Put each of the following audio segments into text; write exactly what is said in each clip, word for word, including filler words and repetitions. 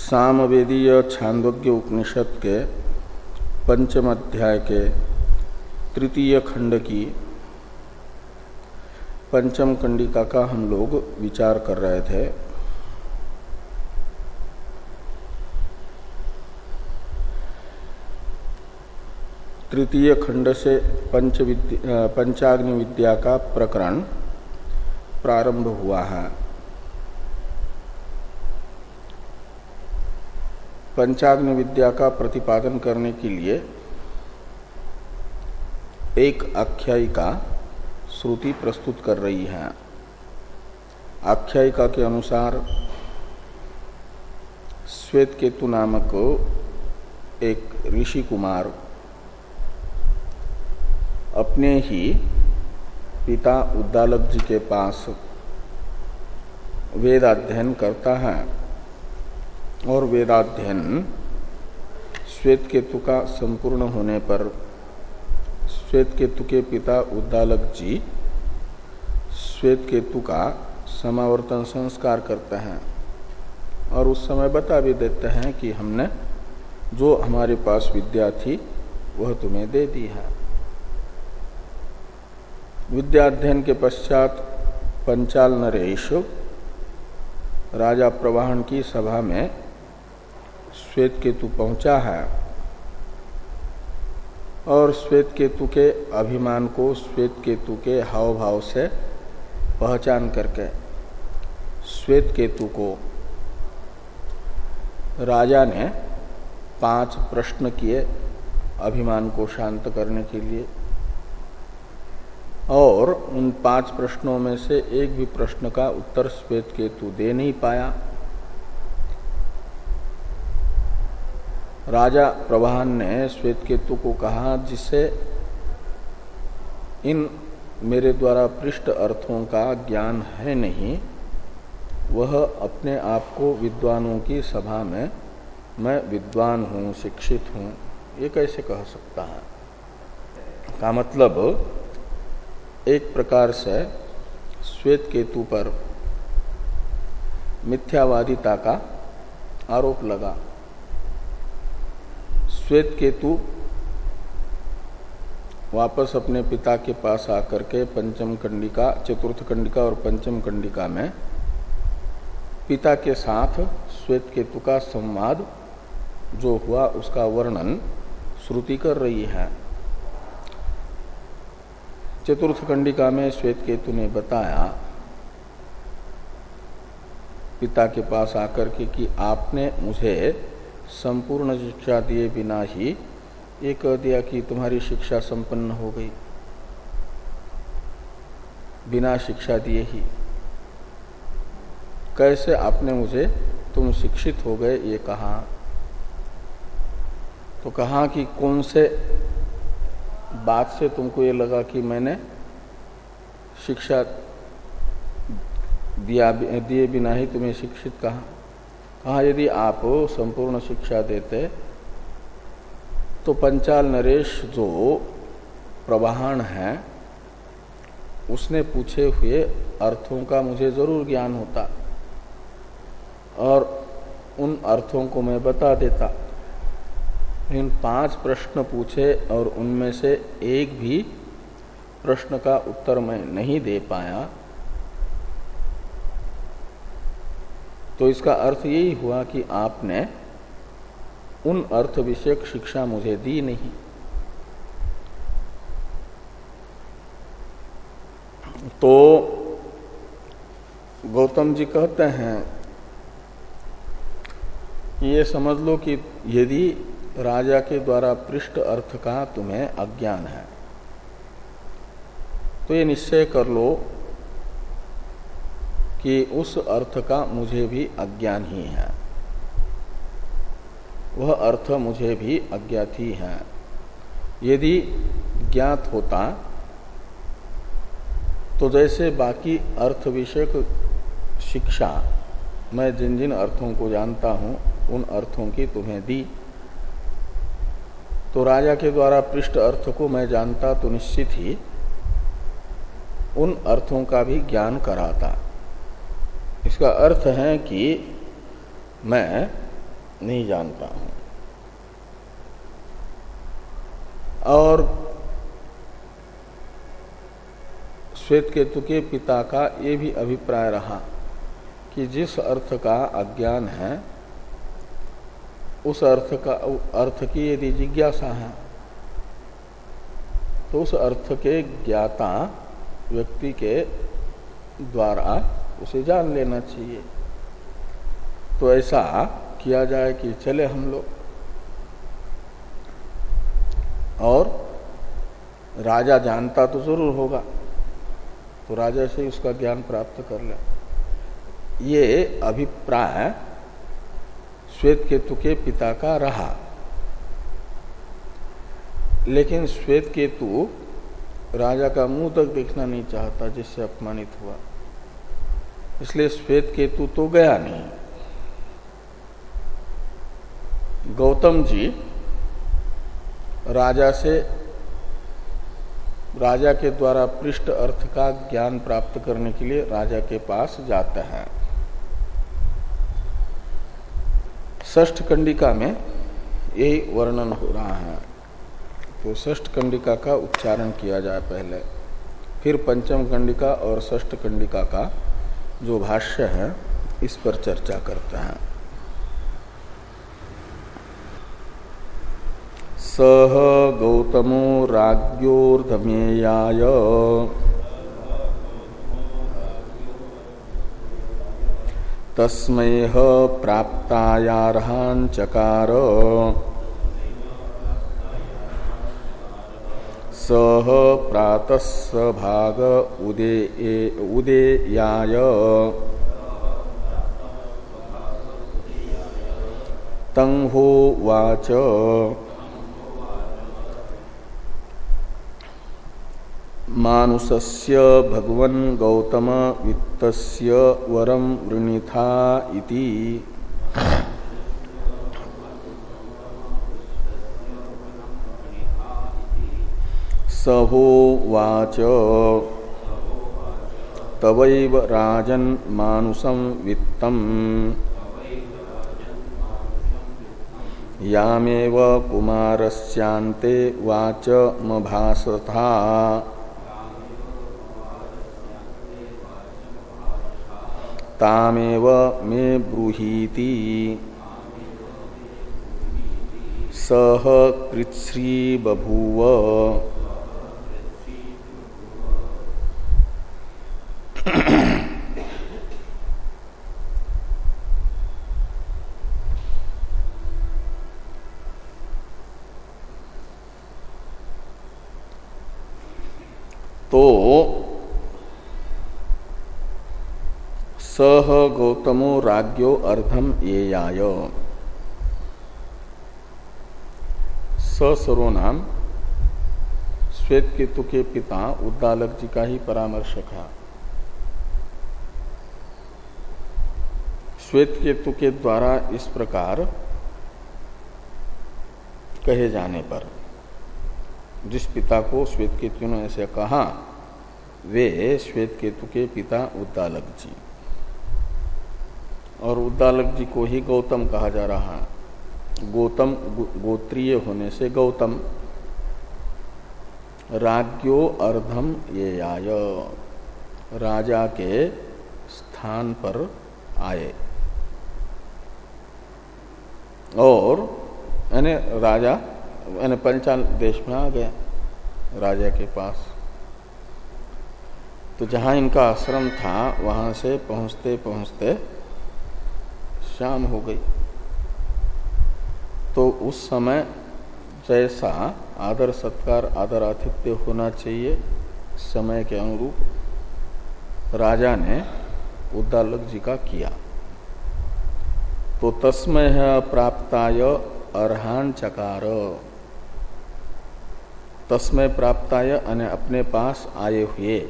सामवेदीय छांदोग्य उपनिषद के पंचम अध्याय के तृतीय खंड की पंचम कंडिका का हम लोग विचार कर रहे थे। तृतीय खंड से पंच विद्या पंचाग्नि विद्या का प्रकरण प्रारंभ हुआ है। पंचाग्नि विद्या का प्रतिपादन करने के लिए एक आख्यायिका श्रुति प्रस्तुत कर रही है। आख्यायिका के अनुसार श्वेतकेतु नामक एक ऋषि कुमार अपने ही पिता उद्दालक जी के पास वेदाध्ययन करता है और वेदाध्ययन श्वेतकेतु का संपूर्ण होने पर श्वेतकेतु के पिता उद्दालक जी श्वेतकेतु का समावर्तन संस्कार करते हैं और उस समय बता भी देते हैं कि हमने जो हमारे पास विद्या थी वह तुम्हें दे दी है। विद्याध्ययन के पश्चात पंचाल नरेश राजा प्रवाहन की सभा में श्वेतकेतु पहुंचा है और श्वेतकेतु के अभिमान को श्वेतकेतु के हाव भाव से पहचान करके श्वेतकेतु को राजा ने पांच प्रश्न किए अभिमान को शांत करने के लिए, और उन पांच प्रश्नों में से एक भी प्रश्न का उत्तर श्वेतकेतु दे नहीं पाया। राजा प्रवाहन ने श्वेतकेतु को कहा, जिसे इन मेरे द्वारा पृष्ठ अर्थों का ज्ञान है नहीं, वह अपने आप को विद्वानों की सभा में मैं विद्वान हूँ, शिक्षित हूँ, ये कैसे कह सकता है? का मतलब एक प्रकार से श्वेतकेतु पर मिथ्यावादिता का आरोप लगा। श्वेतकेतु वापस अपने पिता के पास आकर के पंचम कंडिका, चतुर्थ कंडिका और पंचम कंडिका में पिता के साथ श्वेतकेतु का संवाद जो हुआ उसका वर्णन श्रुति कर रही है। चतुर्थ कंडिका में श्वेतकेतु ने बताया पिता के पास आकर के कि आपने मुझे संपूर्ण शिक्षा दिए बिना ही ये कह दिया कि तुम्हारी शिक्षा संपन्न हो गई, बिना शिक्षा दिए ही कैसे आपने मुझे तुम शिक्षित हो गए ये कहा। तो कहा कि कौन से बात से तुमको ये लगा कि मैंने शिक्षा दिया दिए बिना ही तुम्हें शिक्षित कहा। कहा यदि आप संपूर्ण शिक्षा देते तो पंचाल नरेश जो प्रवाहन है उसने पूछे हुए अर्थों का मुझे जरूर ज्ञान होता और उन अर्थों को मैं बता देता। इन पांच प्रश्न पूछे और उनमें से एक भी प्रश्न का उत्तर मैं नहीं दे पाया, तो इसका अर्थ यही हुआ कि आपने उन अर्थ विषयक शिक्षा मुझे दी नहीं। तो गौतम जी कहते हैं कि ये समझ लो कि यदि राजा के द्वारा पृष्ठ अर्थ का तुम्हें अज्ञान है तो ये निश्चय कर लो कि उस अर्थ का मुझे भी अज्ञान ही है, वह अर्थ मुझे भी अज्ञात ही है। यदि ज्ञात होता तो जैसे बाकी अर्थ विषयक शिक्षा मैं जिन जिन अर्थों को जानता हूं उन अर्थों की तुम्हें दी, तो राजा के द्वारा पृष्ठ अर्थ को मैं जानता तो निश्चित ही उन अर्थों का भी ज्ञान कराता। इसका अर्थ है कि मैं नहीं जानता हूं। और श्वेतकेतु के पिता का ये भी अभिप्राय रहा कि जिस अर्थ का अज्ञान है उस अर्थ का अर्थ की यदि जिज्ञासा है तो उस अर्थ के ज्ञाता व्यक्ति के द्वारा उसे जान लेना चाहिए। तो ऐसा किया जाए कि चले हम लोग और राजा जानता तो जरूर होगा, तो राजा से उसका ज्ञान प्राप्त कर ले। ये अभिप्राय श्वेतकेतु के पिता का रहा। लेकिन श्वेतकेतु राजा का मुंह तक देखना नहीं चाहता जिससे अपमानित हुआ, इसलिए श्वेतकेतु तो गया नहीं। गौतम जी राजा से राजा के द्वारा पृष्ठ अर्थ का ज्ञान प्राप्त करने के लिए राजा के पास जाते हैं। षष्ठ कंडिका में यही वर्णन हो रहा है। तो षष्ठ कंडिका का उच्चारण किया जाए पहले, फिर पंचम कंडिका और षष्ठ कंडिका का जो भाष्य है इस पर चर्चा करते हैं। सह गौतमो राज्ञोर्धमेयाय तस्मै प्राप्तायार्हान् चकार सह प्रातः भाग उदेयाय तंहोवाच मानुषस्य भगवन् गौतम वित्तस्य वरं वृणीथा इति सहोवाच तवैव राजन् मानुषं वित्तम् यामेव कुमारस्यान्ते वाचमभासथा तामेव मे ब्रूहीति सह कृच्छ्री बभूव। तो सह गौतमो राज्ञो अर्धम येयाय, स सर्वनाम श्वेतकेतु के पिता उद्दालक जी का ही परामर्शक है। श्वेतकेतु के द्वारा इस प्रकार कहे जाने पर जिस पिता को श्वेतकेतु ने ऐसे कहा वे श्वेतकेतु के पिता उद्दालक जी, और उद्दालक जी को ही गौतम कहा जा रहा है। गौतम गोत्रीय होने से गौतम। राज्ञो अर्धम ये आय, राजा के स्थान पर आए, और यानी राजा यानी पंचाल देश में आ गए राजा के पास। तो जहां इनका आश्रम था वहां से पहुंचते पहुंचते शाम हो गई। तो उस समय जैसा आदर सत्कार आदर आतिथ्य होना चाहिए समय के अनुरूप राजा ने उद्दालक जी का किया। तो तस्मै प्राप्ताय अर्हान चकार, तस्मै प्राप्ताय यानी अपने पास आए हुए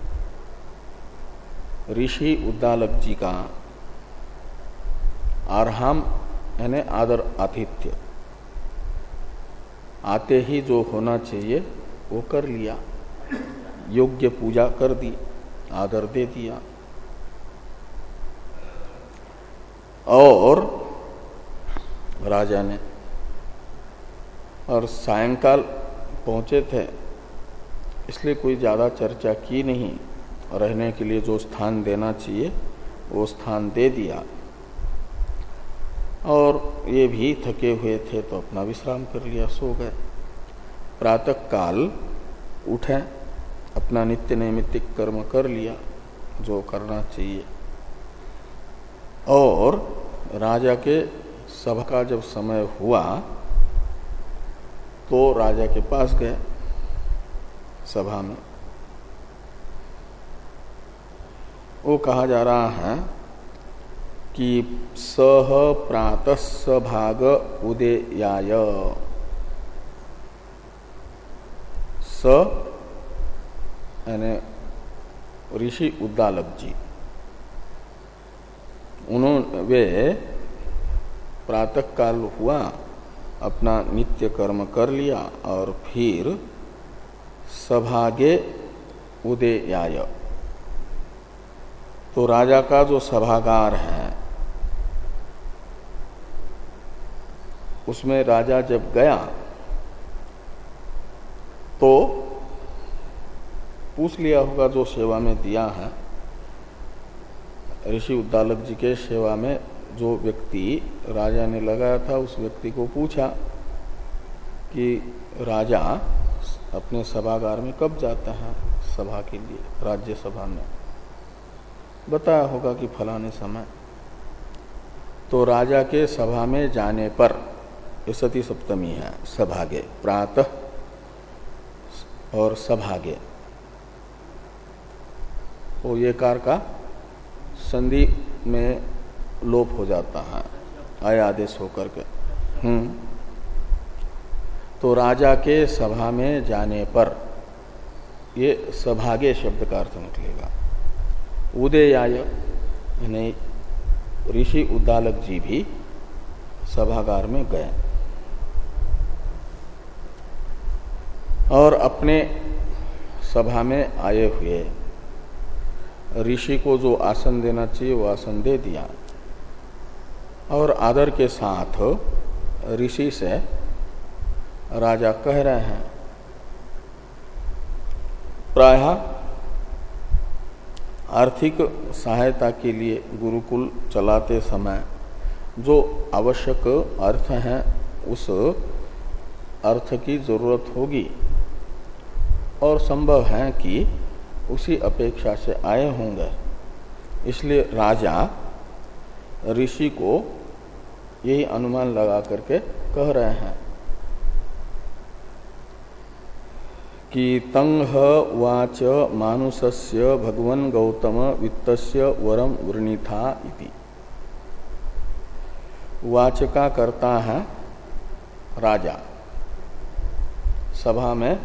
ऋषि उद्दालक जी का अर्हाम यानी आदर आतिथ्य, आते ही जो होना चाहिए वो कर लिया, योग्य पूजा कर दी, आदर दे दिया। और राजा ने, और सायंकाल पहुंचे थे इसलिए कोई ज़्यादा चर्चा की नहीं। रहने के लिए जो स्थान देना चाहिए वो स्थान दे दिया, और ये भी थके हुए थे तो अपना विश्राम कर लिया, सो गए। प्रातः काल उठे, अपना नित्य नैमित्तिक कर्म कर लिया जो करना चाहिए, और राजा के सभा का जब समय हुआ तो राजा के पास गए सभा में। वो कहा जा रहा है कि सह प्रातः सभाग उदेयाय, स यानी ऋषि उद्दालक जी, उन्होंने वे प्रातः काल हुआ, अपना नित्य कर्म कर लिया और फिर सभागे उदेयाय, तो राजा का जो सभागार है उसमें राजा जब गया तो पूछ लिया होगा जो सेवा में दिया है। ऋषि उद्दालक जी के सेवा में जो व्यक्ति राजा ने लगाया था उस व्यक्ति को पूछा कि राजा अपने सभागार में कब जाता है सभा के लिए, राज्य सभा में। बताया होगा कि फलाने समय। तो राजा के सभा में जाने पर, ये सती सप्तमी है, सभागे प्रातः और सभागे, तो ये कार का संधि में लोप हो जाता है आय आदेश होकर के। हम्म तो राजा के सभा में जाने पर, ये सभागे शब्द का अर्थ निकलेगा। उदयाय यानी ऋषि उद्दालक जी भी सभागार में गए और अपने सभा में आए हुए ऋषि को जो आसन देना चाहिए वो आसन दे दिया, और आदर के साथ ऋषि से राजा कह रहे हैं, प्रायः आर्थिक सहायता के लिए गुरुकुल चलाते समय जो आवश्यक अर्थ है उस अर्थ की जरूरत होगी, और संभव है कि उसी अपेक्षा से आए होंगे। इसलिए राजा ऋषि को यही अनुमान लगा करके कह रहे हैं कि तंह वाच मानुषस्य भगवन् गौतम वित्तस्य वरम वृणीथा इति। वाच का करता है राजा, सभा में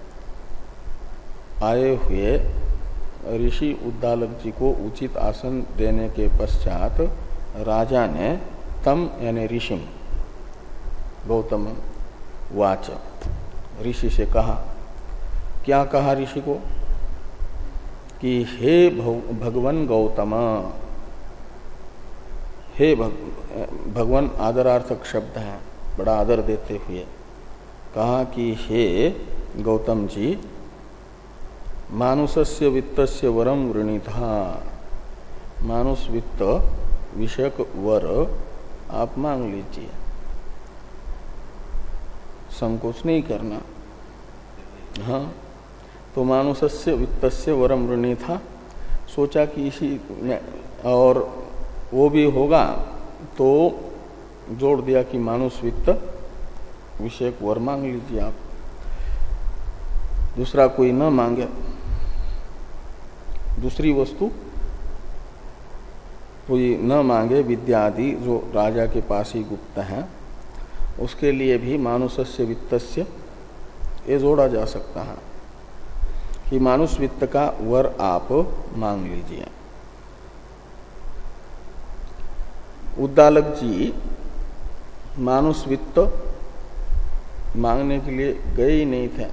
आए हुए ऋषि उद्दालक जी को उचित आसन देने के पश्चात राजा ने तम यानी ऋषिम गौतम वाच, ऋषि से कहा। क्या कहा ऋषि को कि हे भगवन् गौतम, हे भग, भगवान आदरार्थक शब्द है, बड़ा आदर देते हुए कहा कि हे गौतम जी, मानुषस्य वित्तस्य वरम वृणीथा, मानुष वित्त विषयक वर आप मांग लीजिए, संकोच नहीं करना। हाँ, तो मानुषस्य वित्तस्य वरम वृणीथा, सोचा कि इसी में और वो भी होगा, तो जोड़ दिया कि मानुष वित्त विषयक वर मांग लीजिए आप, दूसरा कोई न मांगे, दूसरी वस्तु कोई न मांगे, विद्या आदि जो राजा के पास ही गुप्त है, उसके लिए भी मानुषस्य वित्तस्य ये जोड़ा जा सकता है कि मानुष वित्त का वर आप मांग लीजिए। उद्दालक जी मानुष वित्त मांगने के लिए गए ही नहीं थे।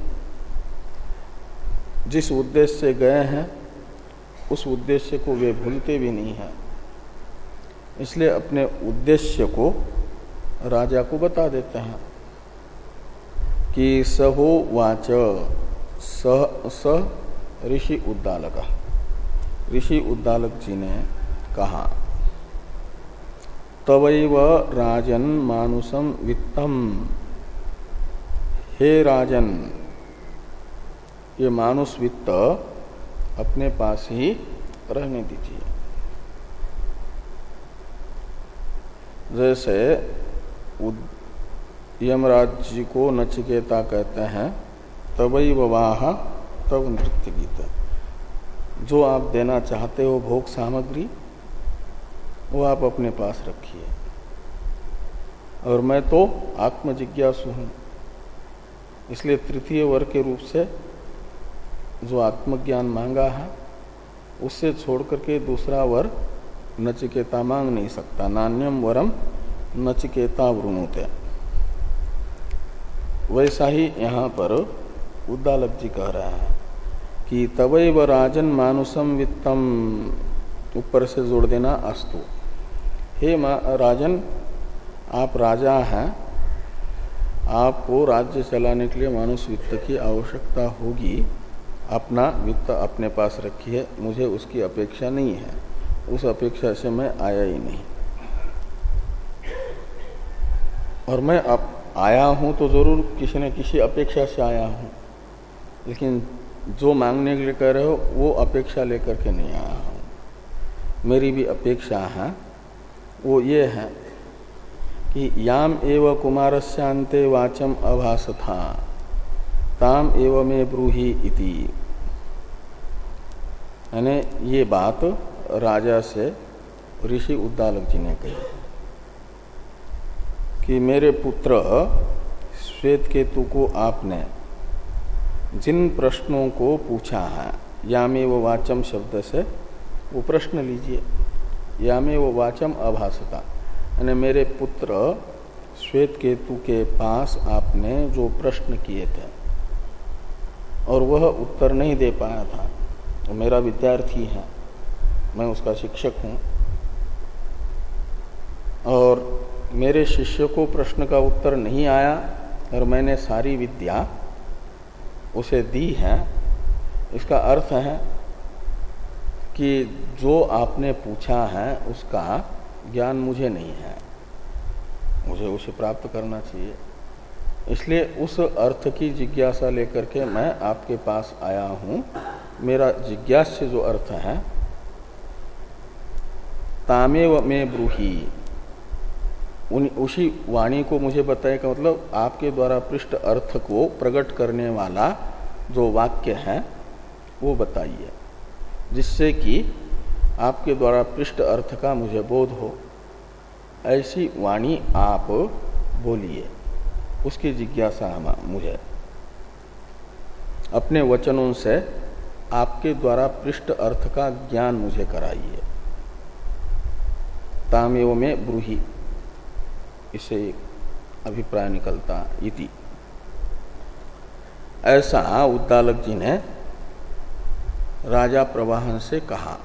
जिस उद्देश्य से गए हैं उस उद्देश्य को वे भूलते भी नहीं हैं, इसलिए अपने उद्देश्य को राजा को बता देते हैं कि सहो वाच स स ऋषि उद्दालक, ऋषि उद्दालक जी ने कहा, तवैव राजन मानुषम वित्तम, हे राजन ये मानुष वित्त अपने पास ही रहने दीजिए। जैसे यमराज जी को नचिकेता कहते हैं, तवैव वाह तव नृत्य गीत, जो आप देना चाहते हो भोग सामग्री वो आप अपने पास रखिए, और मैं तो आत्मजिज्ञासु हूँ, इसलिए तृतीय वर के रूप से जो आत्मज्ञान मांगा है उससे छोड़ करके दूसरा वर नचिकेता मांग नहीं सकता। नान्यम वरम नचिकेता वृणुते। वैसा ही यहाँ पर उद्दालक जी कह रहा है कि तवैव राजन मानुषम वित्तम, ऊपर से जोड़ देना अस्तु। हे राजन, आप राजा हैं, आपको राज्य चलाने के लिए मानुष वित्त की आवश्यकता होगी, अपना वित्त अपने पास रखिए, मुझे उसकी अपेक्षा नहीं है, उस अपेक्षा से मैं आया ही नहीं। और मैं अब आया हूं तो जरूर किसी न किसी अपेक्षा से आया हूं, लेकिन जो मांगने के लिए कह रहे हो वो अपेक्षा लेकर के नहीं आया हूं। मेरी भी अपेक्षा है, वो ये है कि याम एव कुमारस्यांते वाचम अभासथा ताम एव में ब्रूहि इति। यानी ये बात राजा से ऋषि उद्दालक जी ने कही कि मेरे पुत्र श्वेत केतु को आपने जिन प्रश्नों को पूछा है, यामेव वाचम शब्द से वो प्रश्न लीजिए, यामेव वाचम अभासता, यानी मेरे पुत्र श्वेत केतु के पास आपने जो प्रश्न किए थे और वह उत्तर नहीं दे पाया था, वो मेरा विद्यार्थी है, मैं उसका शिक्षक हूँ, और मेरे शिष्य को प्रश्न का उत्तर नहीं आया और मैंने सारी विद्या उसे दी है। इसका अर्थ है कि जो आपने पूछा है उसका ज्ञान मुझे नहीं है, मुझे उसे प्राप्त करना चाहिए। इसलिए उस अर्थ की जिज्ञासा लेकर के मैं आपके पास आया हूँ। मेरा जिज्ञास्य जो अर्थ है, तामेव में ब्रूहि, उन उसी वाणी को मुझे बताए का मतलब आपके द्वारा पृष्ठ अर्थ को प्रकट करने वाला जो वाक्य है वो बताइए, जिससे कि आपके द्वारा पृष्ठ अर्थ का मुझे बोध हो। ऐसी वाणी आप बोलिए, उसकी जिज्ञासा हम मुझे अपने वचनों से आपके द्वारा पृष्ठ अर्थ का ज्ञान मुझे कराइए। तामेव में ब्रूहि, इसे अभिप्राय निकलता इति। ऐसा उद्दालक जी ने राजा प्रवाहन से कहा,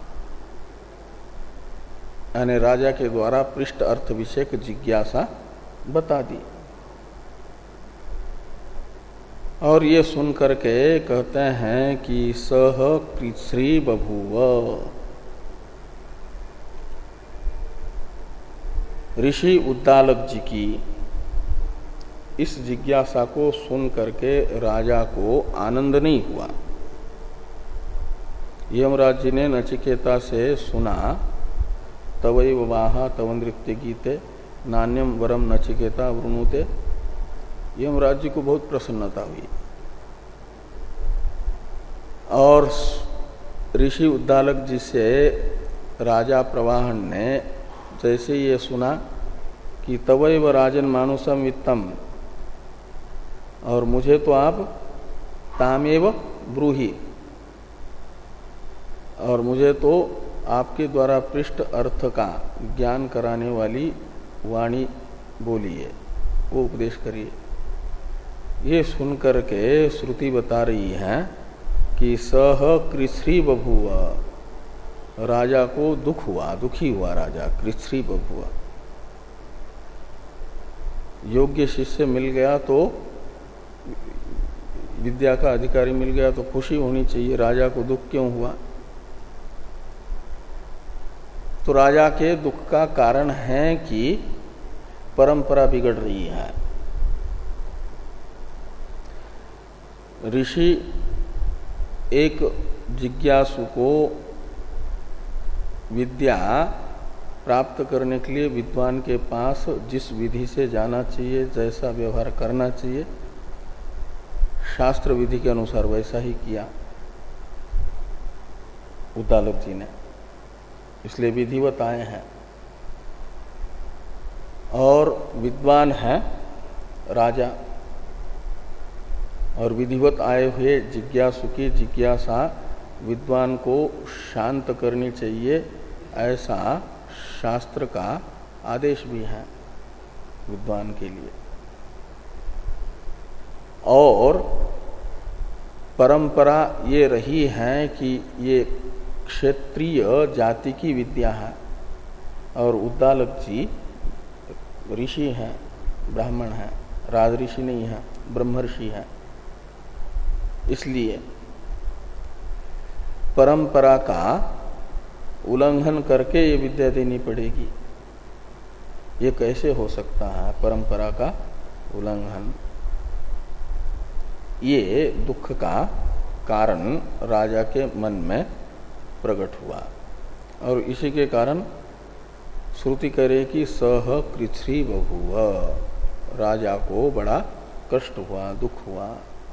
यानी राजा के द्वारा पृष्ठ अर्थ विषयक जिज्ञासा बता दी। और ये सुन करके कहते हैं कि सह कृच्छ्री बभूव। ऋषि उद्दालक जी की इस जिज्ञासा को सुन करके राजा को आनंद नहीं हुआ। यमराज जी ने नचिकेता से सुना, तवैव वाह तव नृत्य गीते नान्यम वरम नचिकेता वृणुते। यमराज जी को बहुत प्रसन्नता हुई और ऋषि उद्दालक जी से राजा प्रवाहन ने जैसे ये सुना कि तवैव राजन मानुषम वित्तम, और मुझे तो आप तामेव ब्रूहि, और मुझे तो आपके द्वारा पृष्ठ अर्थ का ज्ञान कराने वाली वाणी बोलिए, वो उपदेश करिए। ये सुन करके श्रुति बता रही है कि सह कृच्छ्री बभूव, राजा को दुख हुआ, दुखी हुआ राजा, कृच्छ्री बभूव। योग्य शिष्य मिल गया तो विद्या का अधिकारी मिल गया तो खुशी होनी चाहिए, राजा को दुख क्यों हुआ? तो राजा के दुख का कारण है कि परंपरा बिगड़ रही है। ऋषि एक जिज्ञासु को विद्या प्राप्त करने के लिए विद्वान के पास जिस विधि से जाना चाहिए, जैसा व्यवहार करना चाहिए, शास्त्र विधि के अनुसार वैसा ही किया उद्दालक जी ने, इसलिए विधिवत आए हैं। और विद्वान है राजा, और विधिवत आए हुए जिज्ञासु की जिज्ञासा विद्वान को शांत करनी चाहिए, ऐसा शास्त्र का आदेश भी है विद्वान के लिए। और परंपरा ये रही है कि ये क्षेत्रीय जाति की विद्या है, और उद्दालक जी ऋषि हैं, ब्राह्मण हैं, राजऋषि नहीं है, ब्रह्मर्षि है। इसलिए परंपरा का उल्लंघन करके ये विद्या देनी पड़ेगी। ये कैसे हो सकता है परंपरा का उल्लंघन? ये दुख का कारण राजा के मन में प्रकट हुआ, और इसी के कारण श्रुति करे कि सह कृच्छ्री बभूव, राजा को बड़ा कष्ट हुआ, दुख हुआ।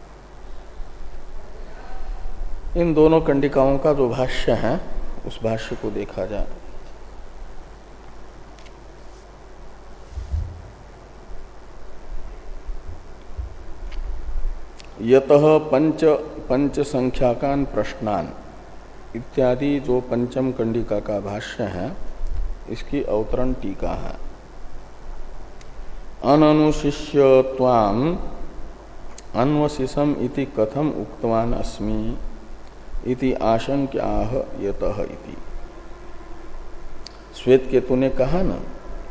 इन दोनों कंडिकाओं का जो भाष्य है उस भाष्य को देखा जाए। यतः पंच पंच संख्याकान प्रश्नान इत्यादि जो पंचम कंडिका का भाष्य है, इसकी अवतरण टीका है। अननुशिष्य त्वाम अन्वशिषम इति कथम उक्तवान अस्मि इति आशंक्याह यतः इति। श्वेत केतु ने कहा ना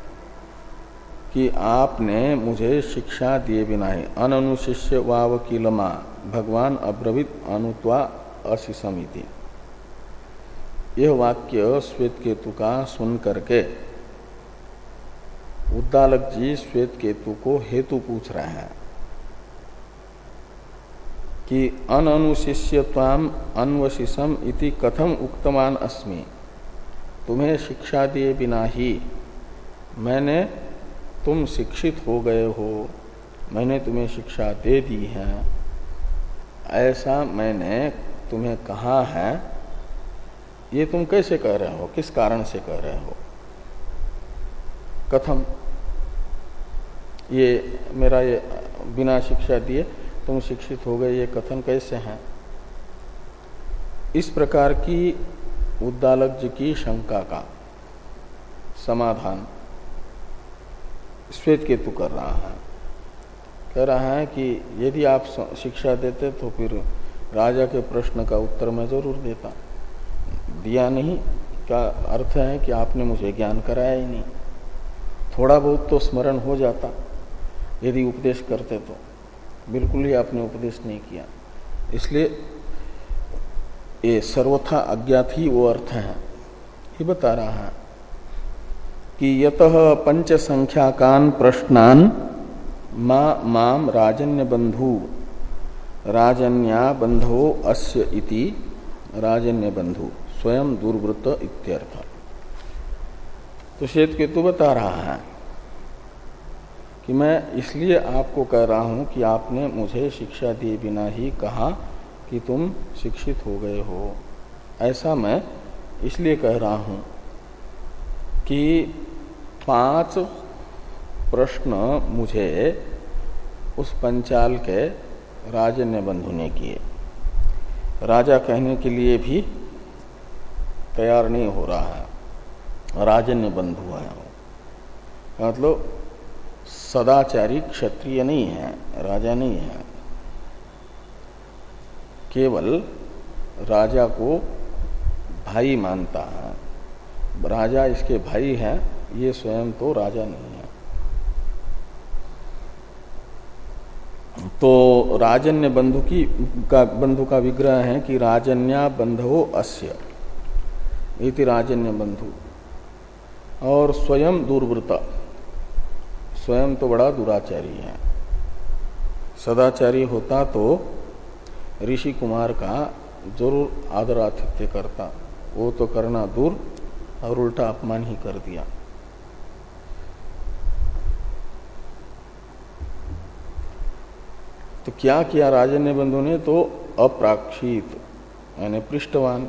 कि आपने मुझे शिक्षा दिए बिना ही अननुशिष्य वावकीलमा भगवान अब्रवीत अनुत्वा अशिषमिति। यह वाक्य श्वेत केतु का सुन करके उद्दालक जी श्वेत केतु को हेतु पूछ रहे हैं कि अननुशिष्यत्वाम अन्वशिषम इति कथम उक्तमान अस्मि। तुम्हें शिक्षा दिए बिना ही मैंने, तुम शिक्षित हो गए हो, मैंने तुम्हें शिक्षा दे दी है, ऐसा मैंने तुम्हें कहा है, ये तुम कैसे कह रहे हो, किस कारण से कह रहे हो? कथम, ये मेरा ये बिना शिक्षा दिए तुम शिक्षित हो गए, ये कथन कैसे हैं? इस प्रकार की उद्दालक जी की शंका का समाधान श्वेत केतु कर रहा है। कह रहा है कि यदि आप शिक्षा देते तो फिर राजा के प्रश्न का उत्तर मैं जरूर देता। दिया नहीं का अर्थ है कि आपने मुझे ज्ञान कराया ही नहीं। थोड़ा बहुत तो स्मरण हो जाता यदि उपदेश करते तो, बिल्कुल ही आपने उपदेश नहीं किया। इसलिए ये सर्वथा अज्ञात ही वो अर्थ है। ये बता रहा है कि यतः पंच संख्याकान प्रश्नान मा माम राजन्य बंधु राजन्या बंधो अस्य इति राजन्य बंधु स्वयं दुर्वृत्त इत्यर्थ। तो श्वेत केतु बता रहा है कि मैं इसलिए आपको कह रहा हूं कि आपने मुझे शिक्षा दिए बिना ही कहा कि तुम शिक्षित हो गए हो। ऐसा मैं इसलिए कह रहा हूं कि पांच प्रश्न मुझे उस पंचाल के राजन्य बंधु ने किए। राजा कहने के लिए भी तैयार नहीं हो रहा है, राजन्य बंधु है वो, मतलब सदाचारी क्षत्रिय नहीं है, राजा नहीं है। केवल राजा को भाई मानता है, राजा इसके भाई है, ये स्वयं तो राजा नहीं है। तो राजन्य बंधु की का बंधु का विग्रह है कि राजन्या बंधवो अस्य इति राजन्य बंधु। और स्वयं दुर्वृत, स्वयं तो बड़ा दुराचारी है। सदाचारी होता तो ऋषि कुमार का जरूर आदर आतिथ्य करता, वो तो करना दूर और उल्टा अपमान ही कर दिया। तो क्या किया राजन्य बंधु ने? तो अप्राक्षित यानी पृष्ठवान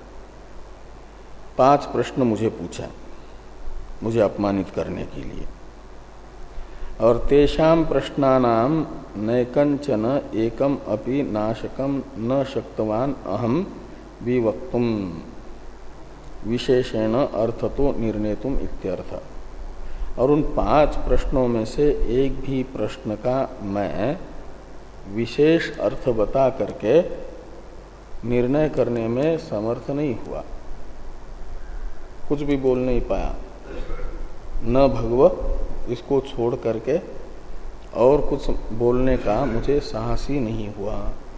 पांच प्रश्न मुझे पूछा, मुझे अपमानित करने के लिए। और तेषाम प्रश्नानाम नैकंचन एकम अपि नाशकम न शक्तवान अहम विवक्तुम विशेषेण अर्थतो निर्णेतुम इत्यर्थ। और उन पांच प्रश्नों में से एक भी प्रश्न का मैं विशेष अर्थ बता करके निर्णय करने में समर्थ नहीं हुआ, कुछ भी बोल नहीं पाया। न भगवत इसको छोड़ करके और कुछ बोलने का मुझे साहस ही नहीं हुआ।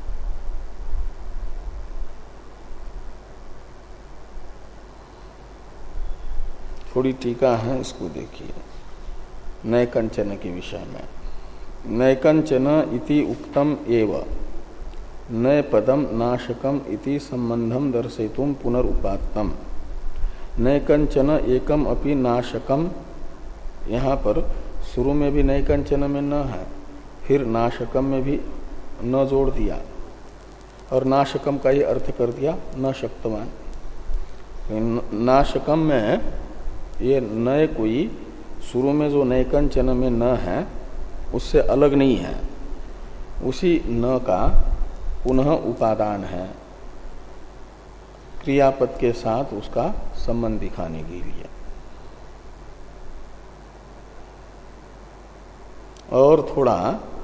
थोड़ी टीका है, इसको देखिए नैकंचन के विषय में। नैकंचन इति उक्तम एव नय पदम नाशकम इति संबंधम दर्शयितुम पुनरुपात्तम। नैकंचन एकम अपि नाशकम, यहाँ पर शुरू में भी नैकंचन में न है, फिर नाशकम में भी न जोड़ दिया और नाशकम का ही अर्थ कर दिया न शक्तवान। नाशकम में ये नय कोई शुरू में जो नैकंचन में न है उससे अलग नहीं है, उसी न का पुनः उपादान है, क्रियापद के साथ उसका संबंध दिखाने के लिए। और थोड़ा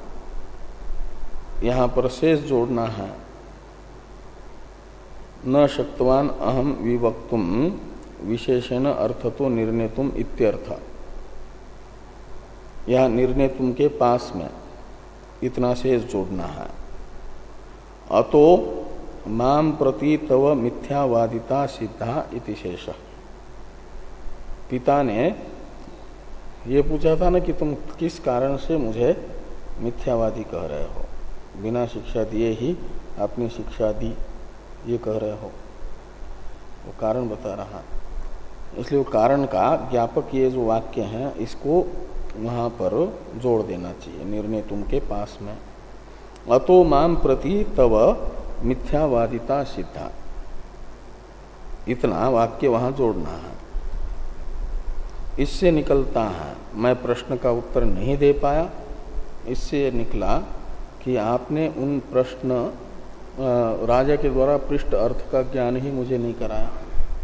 यहां पर शेष जोड़ना है, न शक्तवान अहम विवक्तुम विशेषण अर्थतो निर्णेतुम इत्यर्थ। यह निर्णय तुम के पास में इतना शेष जोड़ना है। अतो माम प्रति तव मिथ्यावादिता सिद्धा इति शेष। पिता ने ये पूछा था ना कि तुम किस कारण से मुझे मिथ्यावादी कह रहे हो, बिना शिक्षा दिए ही अपनी शिक्षा दी ये कह रहे हो, वो कारण बता रहा। इसलिए वो कारण का ज्ञापक ये जो वाक्य है इसको वहां पर जोड़ देना चाहिए, निर्णय तुम के पास में। अतो माम प्रति तव मिथ्यावादिता सिद्धा, इतना वाक्य वहां जोड़ना है। इससे निकलता है, मैं प्रश्न का उत्तर नहीं दे पाया, इससे निकला कि आपने उन प्रश्न राजा के द्वारा पृष्ठ अर्थ का ज्ञान ही मुझे नहीं कराया।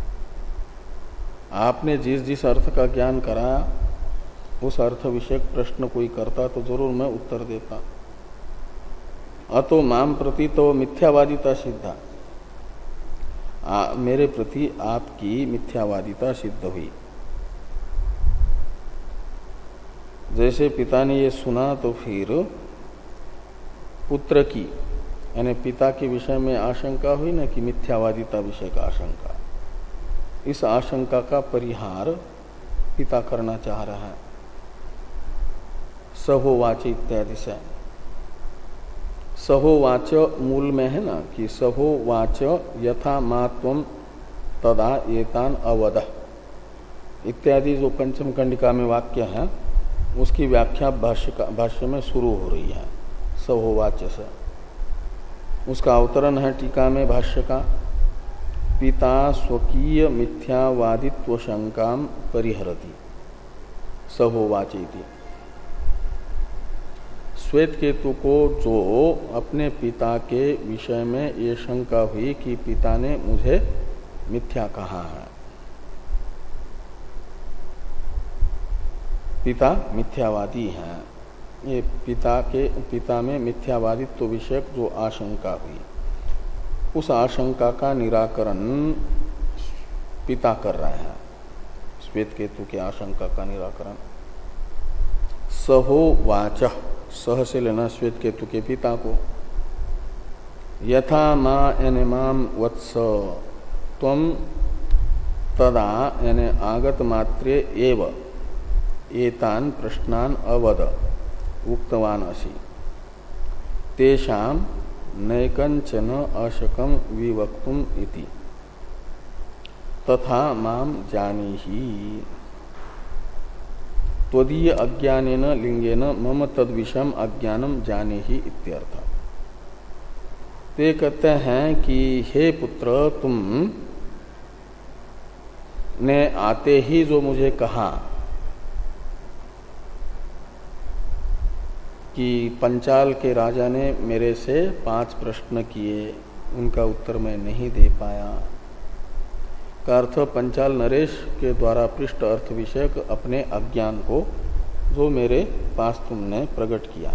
आपने जिस जिस अर्थ का ज्ञान कराया उस अर्थ विषयक प्रश्न कोई करता तो जरूर मैं उत्तर देता। अतो माम प्रति तो मिथ्यावादिता सिद्धा, आ, मेरे प्रति आपकी मिथ्यावादिता सिद्ध हुई। जैसे पिता ने ये सुना तो फिर पुत्र की यानी पिता के विषय में आशंका हुई ना कि मिथ्यावादिता विषय का आशंका, इस आशंका का परिहार पिता करना चाह रहा है सहोवाच इत्यादि से। सहोवाच मूल में है ना कि सहोवाच यथा मात्वम तदा एतान अवद इत्यादि जो पंचम कंडिका में वाक्य है उसकी व्याख्या भाष्य का भाष्य में शुरू हो रही है सहोवाच से। उसका अवतरण है टीका में भाष्य का, पिता स्वकीय मिथ्यावादित्व शंकाम परिहरति सहोवाच इति। श्वेत केतु को जो अपने पिता के विषय में ये शंका हुई कि पिता ने मुझे मिथ्या कहा है, पिता मिथ्यावादी हैं, ये पिता के पिता में मिथ्यावादित्व विषयक जो आशंका हुई उस आशंका का निराकरण पिता कर रहे हैं। श्वेत केतु की आशंका का निराकरण सहोवाच सह से लेना श्वेत केतु के पिता को। यथा माँ यानी माम वत्स त्वम तदा यानी आगत मात्रे एव एतान प्रश्नान अवद उक्तवान असि तेषाम नैकंचन अशकम विवक्तुम इति तथा माम जानीहि त्वदीय अज्ञानेन लिंगेन मम तद्विषम अज्ञानम जानीहि इत्यर्थ। ते कहते हैं कि हे पुत्र, तुम ने आते ही जो मुझे कहा कि पंचाल के राजा ने मेरे से पांच प्रश्न किए, उनका उत्तर मैं नहीं दे पाया, का अर्थ पंचाल नरेश के द्वारा पृष्ठ अर्थ विषयक अपने अज्ञान को जो मेरे पास तुमने प्रकट किया,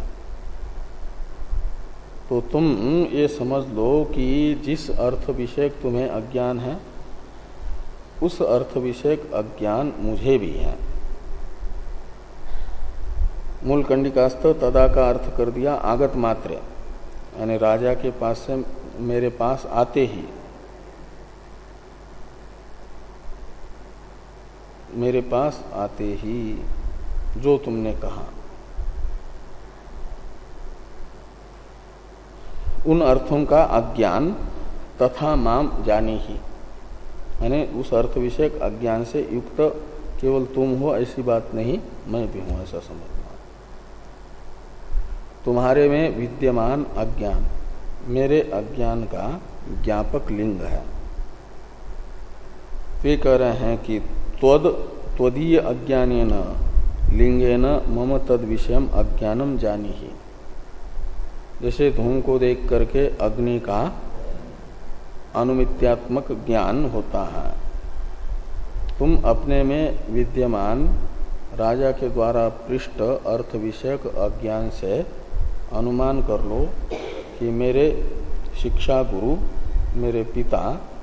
तो तुम ये समझ लो कि जिस अर्थ विषयक तुम्हें अज्ञान है उस अर्थ विषयक अज्ञान मुझे भी है। मूल कंडिकास्थ तदा का अर्थ कर दिया आगत मात्र, यानी राजा के पास से मेरे पास आते ही, मेरे पास आते ही जो तुमने कहा उन अर्थों का अज्ञान तथा माम जानी ही, यानी उस अर्थ विषयक अज्ञान से युक्त केवल तुम हो ऐसी बात नहीं, मैं भी हूं ऐसा समझना। तुम्हारे में विद्यमान अज्ञान मेरे अज्ञान का ज्ञापक लिंग है। वे कह रहे हैं कि त्वद त्वदीय अज्ञानेन लिंगेन मम तद विषयम अज्ञानम जानीहि। जैसे धूम को देख करके अग्नि का अनुमित्यात्मक ज्ञान होता है, तुम अपने में विद्यमान राजा के द्वारा पृष्ठ अर्थ विषयक अज्ञान से अनुमान कर लो कि मेरे शिक्षा गुरु मेरे पिता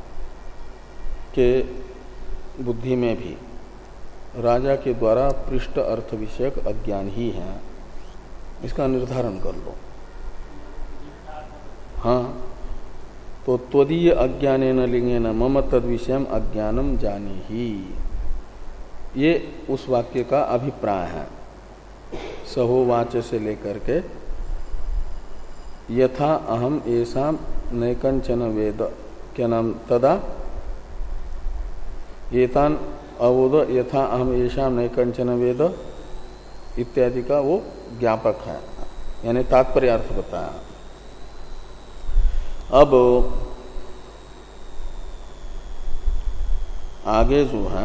के बुद्धि में भी राजा के द्वारा पृष्ठ अर्थ विषयक अज्ञान ही है, इसका निर्धारण कर लो। हाँ, तो त्वदीय अज्ञानेन लिंगेन मम तद विषयम अज्ञानम जानीहि, ये उस वाक्य का अभिप्राय है। सहोवाच से लेकर के यथा अहम ऐसा नैकंचन वेद क्या नाम तदा एतान अवोद यथा अहम ऐसा नैकंचन वेद इत्यादि का वो ज्ञापक है, यानी तात्पर्य अर्थ बताया। अब आगे जो है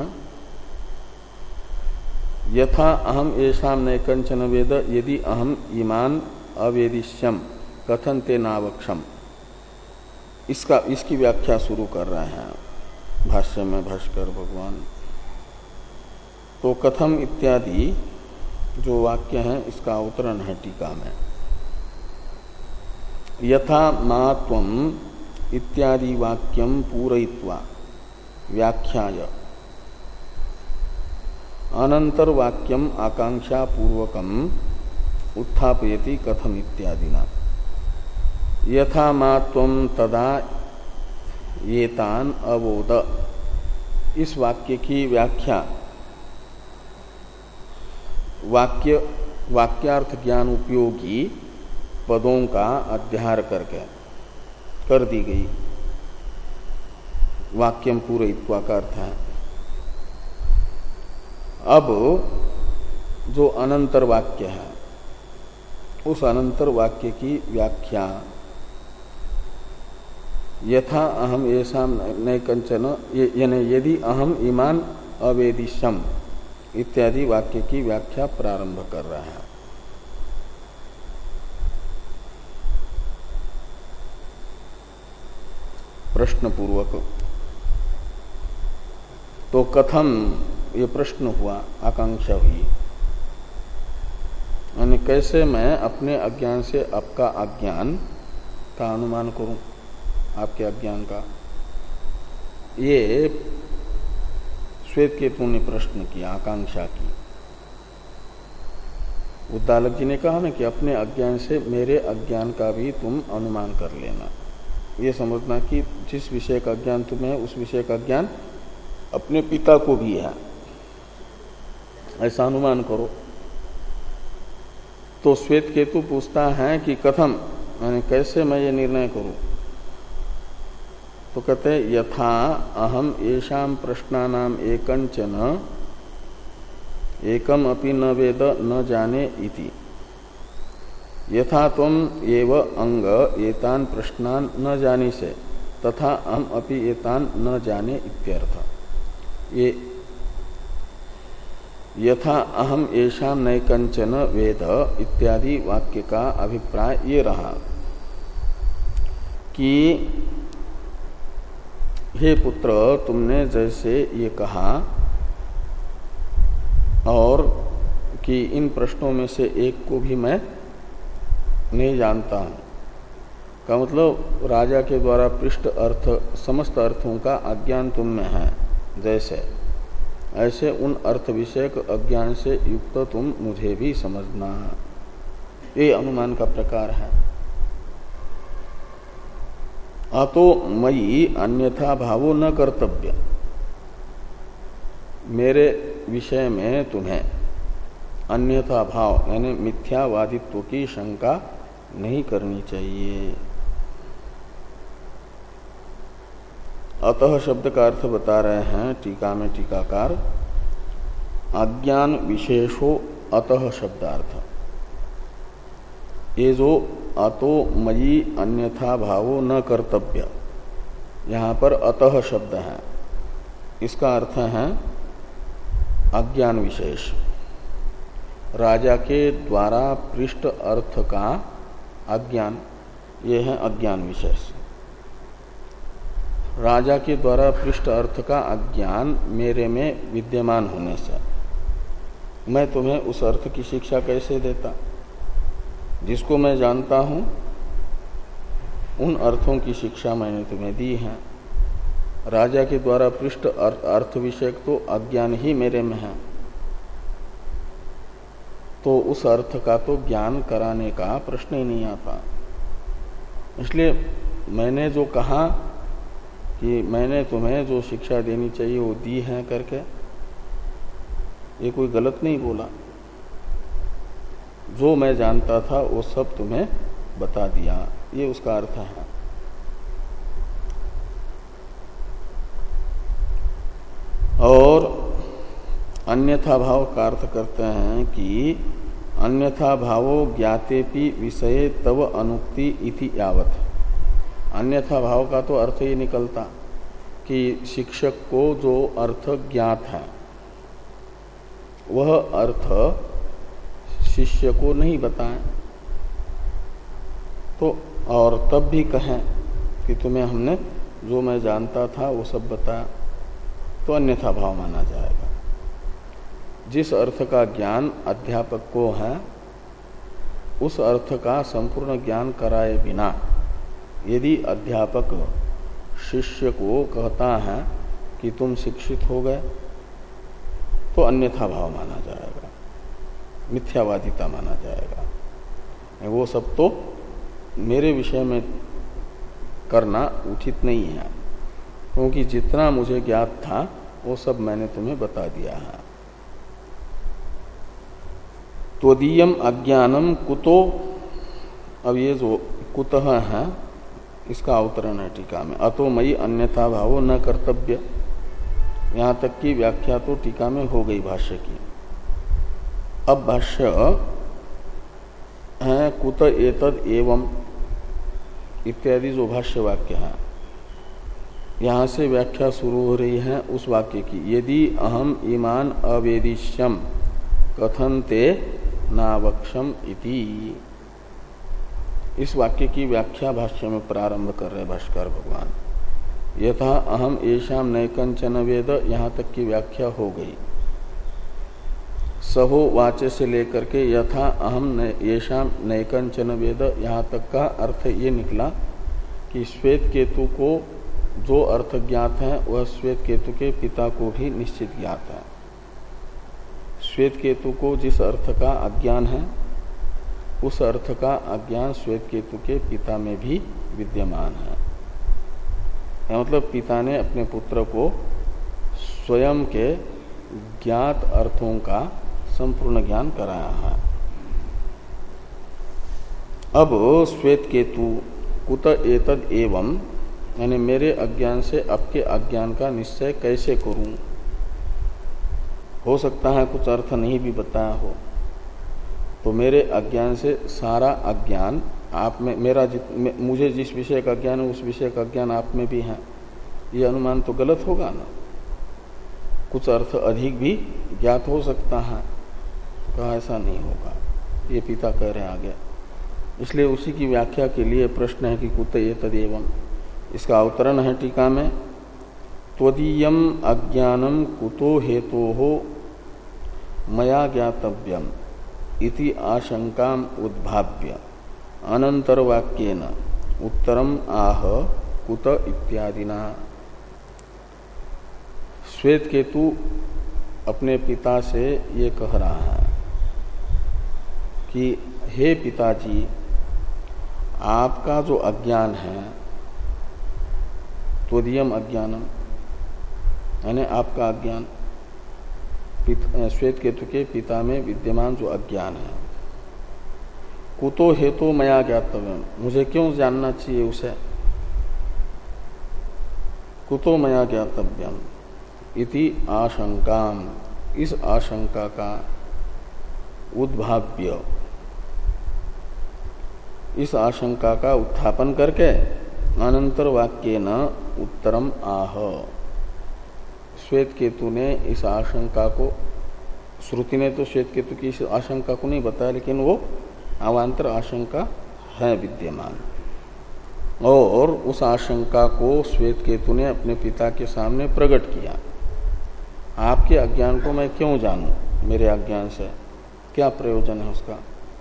यथा अहम ऐसा नैकंचन वेद यदि अहम ईमान अवेदिष्यम कथन ते नावक्षम, इसका इसकी व्याख्या शुरू कर रहे हैं भाष्य में भाष्कर भगवान। तो कथम इत्यादि जो वाक्य है इसका अवतरण है टीका में। यथा मात्वम इत्यादि वाक्यम पूरयित्वा व्याख्याय अनंतर वाक्यम आकांक्षा पूर्वकम उत्थापयति कथम इत्यादिना। यथा मात्वम तदा येतान अवोद, इस वाक्य की व्याख्या वाक्य वाक्यार्थ ज्ञान उपयोगी पदों का अध्यार करके कर दी गई। वाक्यम पूरयित्वा का अर्थ है। अब जो अनंतर वाक्य है उस अनंतर वाक्य की व्याख्या यथा अहम ऐसा नैकंचन यानी यदि अहम ईमान अवेदिशम इत्यादि वाक्य की व्याख्या प्रारंभ कर रहा है। प्रश्न पूर्वक। तो कथम ये प्रश्न हुआ, आकांक्षा हुई, यानी कैसे मैं अपने अज्ञान से आपका अज्ञान का अनुमान करूं, आपके अज्ञान का। ये श्वेत केतु ने प्रश्न किया, आकांक्षा की। उद्दालक जी ने कहा ना कि अपने अज्ञान से मेरे अज्ञान का भी तुम अनुमान कर लेना। ये समझना कि जिस विषय का ज्ञान तुम्हें है उस विषय का ज्ञान अपने पिता को भी है, ऐसा अनुमान करो। तो श्वेत केतु पूछता है कि कथम, यानी कैसे मैं ये निर्णय करूं? तो कहते यथा अहम येषाम प्रश्नानाम एकंचन एकम अपि न वेद न जाने इति यथा त्वम एव अंग एतान प्रश्नान न जानी से तथा अहम अपि एतान न जाने इत्यर्थ। ये यथा अहम येषाम नैकंचन वेद इत्यादि वाक्य का अभिप्राय ये रहा कि हे पुत्र, तुमने जैसे ये कहा और कि इन प्रश्नों में से एक को भी मैं नहीं जानता हूं, का मतलब राजा के द्वारा पृष्ठ अर्थ समस्त अर्थों का अज्ञान तुम में है, जैसे ऐसे उन अर्थ विषयक अज्ञान से युक्त तुम मुझे भी समझना। ये अनुमान का प्रकार है। अतो मयि अन्यथा भावो न कर्तव्य, मेरे विषय में तुम्हें अन्यथा भाव यानी मिथ्यावादित्व की शंका नहीं करनी चाहिए। अतः शब्द का अर्थ बता रहे हैं टीका में टीकाकार, अज्ञान विशेषो अतः शब्दार्थ। ये जो अतो मयि अन्यथा भावो न कर्तव्य, यहाँ पर अतः शब्द है, इसका अर्थ है अज्ञान विशेष। राजा के द्वारा पृष्ठ अर्थ का अज्ञान, ये है अज्ञान विशेष। राजा के द्वारा पृष्ठ अर्थ का अज्ञान मेरे में विद्यमान होने से मैं तुम्हें उस अर्थ की शिक्षा कैसे देता? जिसको मैं जानता हूं उन अर्थों की शिक्षा मैंने तुम्हें दी है। राजा के द्वारा पृष्ठ अर्थ विषयक तो अज्ञान ही मेरे में है, तो उस अर्थ का तो ज्ञान कराने का प्रश्न ही नहीं आता। इसलिए मैंने जो कहा कि मैंने तुम्हें जो शिक्षा देनी चाहिए वो दी है करके, ये कोई गलत नहीं बोला। जो मैं जानता था वो सब तुम्हें बता दिया, ये उसका अर्थ है। और अन्यथा भाव का अर्थ करते हैं कि अन्यथा भावो ज्ञातेपि विषये तव अनुक्ति इति यावत। अन्यथा भाव का तो अर्थ ये निकलता कि शिक्षक को जो अर्थ ज्ञात है वह अर्थ शिष्य को नहीं बताएं, तो और तब भी कहें कि तुम्हें हमने जो मैं जानता था वो सब बताया, तो अन्यथा भाव माना जाएगा। जिस अर्थ का ज्ञान अध्यापक को है उस अर्थ का संपूर्ण ज्ञान कराए बिना यदि अध्यापक शिष्य को कहता है कि तुम शिक्षित हो गए, तो अन्यथा भाव माना जाएगा, मिथ्यावादिता माना जाएगा। वो सब तो मेरे विषय में करना उचित नहीं है, क्योंकि जितना मुझे ज्ञात था वो सब मैंने तुम्हें बता दिया है। त्वदीयम अज्ञानम कुतो, अब ये जो कुतः है इसका अवतरण है टीका में। अतो मयि अन्यथा भावो न कर्तव्य, यहाँ तक की व्याख्या तो टीका में हो गई भाष्य की। अब भाष्य है कुत एतद एवं इत्यादि जो भाष्य वाक्य है, यहाँ से व्याख्या शुरू हो रही है उस वाक्य की। यदि अहम ईमान अवेदिष्यम कथन्ते नावक्षम इति, इस वाक्य की व्याख्या भाष्य में प्रारंभ कर रहे भाष्कर भगवान। यथा अहम येषाम नैकंचन वेद, यहाँ तक की व्याख्या हो गई। सहो वाच्य से लेकर के यथा अहम येषाम नैकंचन वेद, यहाँ तक का अर्थ ये निकला कि श्वेत केतु को जो अर्थ ज्ञात है वह श्वेत केतु के पिता को भी निश्चित ज्ञात है। श्वेत केतु को जिस अर्थ का अज्ञान है उस अर्थ का अज्ञान श्वेत केतु के पिता में भी विद्यमान है। मतलब पिता ने अपने पुत्र को स्वयं के ज्ञात अर्थों का संपूर्ण ज्ञान कराया है। अब श्वेत केतु कुत एतद एवं, यानी मेरे अज्ञान से आपके अज्ञान का निश्चय कैसे करूं? हो सकता है कुछ अर्थ नहीं भी बताया हो, तो मेरे अज्ञान से सारा अज्ञान आप में, मेरा जित, मुझे जिस विषय का ज्ञान है उस विषय का ज्ञान आप में भी है, ये अनुमान तो गलत होगा ना। कुछ अर्थ अधिक भी ज्ञात हो सकता है, कहा ऐसा नहीं होगा, ये पिता कह रहे हैं आगे। इसलिए उसी की व्याख्या के लिए प्रश्न है कि कुत एतदेवम्। इसका अवतरण है टीका में, त्वदीयम अज्ञानम कुतो हेतोः मया ज्ञातव्यम इति आशंकाम उद्भाव्य अनंतर वाक्येन उत्तरम आह कुत इत्यादिना। श्वेत केतु अपने पिता से ये कह रहा है कि हे पिताजी, आपका जो अज्ञान है, त्वदीयम अज्ञानम यानी आपका अज्ञान, श्वेत केतु के पिता में विद्यमान जो अज्ञान है, कुतो हेतु मया ज्ञातव्यम, मुझे क्यों जानना चाहिए उसे, कुतो मया ज्ञातव्यम इति आशंकाम, इस आशंका का उद्भाव्य, इस आशंका का उत्थापन करके अनंतर वाक्य न उत्तरम आह, श्वेत केतु ने इस आशंका को, श्रुति ने तो श्वेत केतु की इस आशंका को नहीं बताया, लेकिन वो अवान्तर आशंका है विद्यमान, और उस आशंका को श्वेत केतु ने अपने पिता के सामने प्रकट किया। आपके अज्ञान को मैं क्यों जानूं, मेरे अज्ञान से क्या प्रयोजन है उसका?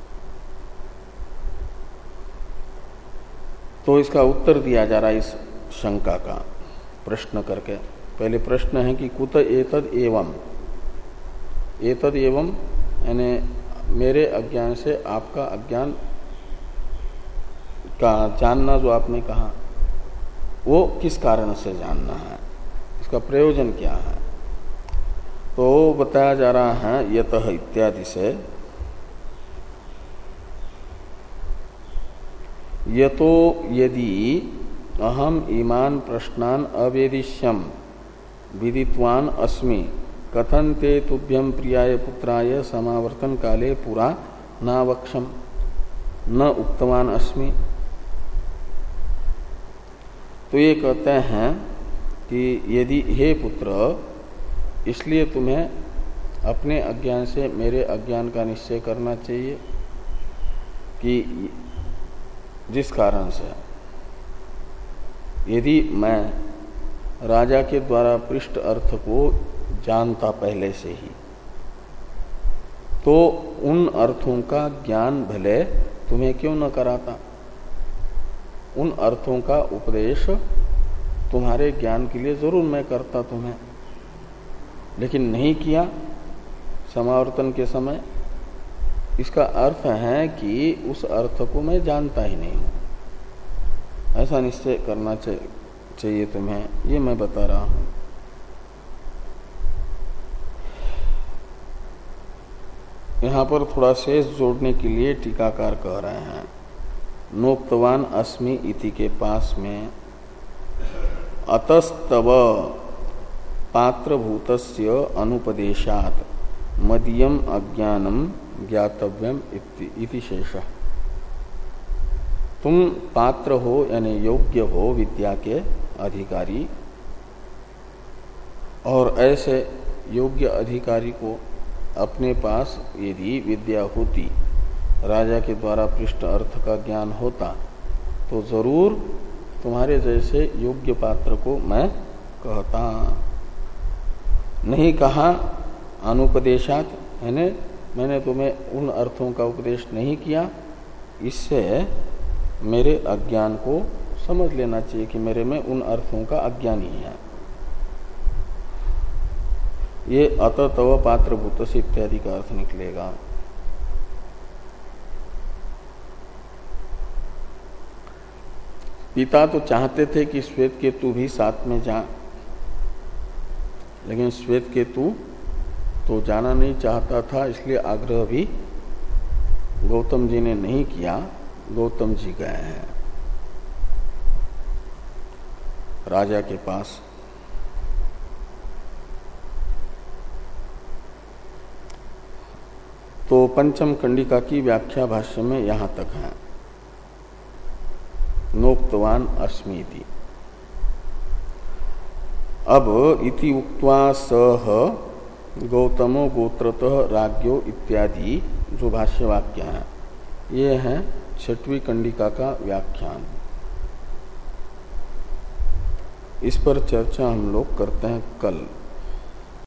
तो इसका उत्तर दिया जा रहा है इस शंका का प्रश्न करके। पहले प्रश्न है कि कुत एतद एवं, एतद एवं यानी मेरे अज्ञान से आपका अज्ञान का जानना जो आपने कहा, वो किस कारण से जानना है, इसका प्रयोजन क्या है? तो बताया जा रहा है यतः इत्यादि से, यतो यदि अहम इमान प्रश्नान अवेदिष्यम विदित्वान अस्मि कथन ते तुभ्यम प्रियाय पुत्राय समावर्तन काले पुरा नावक्षम न उक्तवान अस्मि। तो ये कहते हैं कि यदि हे पुत्र, इसलिए तुम्हें अपने अज्ञान से मेरे अज्ञान का निश्चय करना चाहिए कि जिस कारण से, यदि मैं राजा के द्वारा पृष्ठ अर्थ को जानता पहले से ही, तो उन अर्थों का ज्ञान भले तुम्हें क्यों न कराता, उन अर्थों का उपदेश तुम्हारे ज्ञान के लिए जरूर मैं करता तुम्हें, लेकिन नहीं किया समावर्तन के समय। इसका अर्थ है कि उस अर्थ को मैं जानता ही नहीं हूं, ऐसा निश्चय करना चाहिए तुम्हें, ये मैं बता रहा हूं। यहां पर थोड़ा शेष जोड़ने के लिए टीकाकार कह रहे हैं, नोक्तवान अस्मि इति के पास में अतस्तव पात्रभूतस्य अनुपदेशात् मदीयम अज्ञानम ज्ञातव्यम इति शेषः। तुम पात्र हो यानी योग्य हो विद्या के अधिकारी, और ऐसे योग्य अधिकारी को अपने पास यदि विद्या होती, राजा के द्वारा पृष्ठ अर्थ का ज्ञान होता, तो जरूर तुम्हारे जैसे योग्य पात्र को मैं कहता। नहीं कहा अनुपदेशात, यानी मैंने तुम्हें उन अर्थों का उपदेश नहीं किया, इससे मेरे अज्ञान को समझ लेना चाहिए कि मेरे में उन अर्थों का अज्ञान ही है। ये अत तव पात्रभूत से इत्यादि का अर्थ निकलेगा। पिता तो चाहते थे कि श्वेत केतु भी साथ में जा, लेकिन श्वेत केतु तो जाना नहीं चाहता था, इसलिए आग्रह भी गौतम जी ने नहीं किया। गौतम जी गए हैं राजा के पास। तो पंचम कंडिका की व्याख्या भाष्य में यहां तक है। नोक्तवान अस्मीति। अब इति उक्त्वा सह गौतमो गोत्रतः राज्ञो इत्यादि जो भाष्य वाक्य है, ये है छठवीं कंडिका का व्याख्यान। इस पर चर्चा हम लोग करते हैं कल।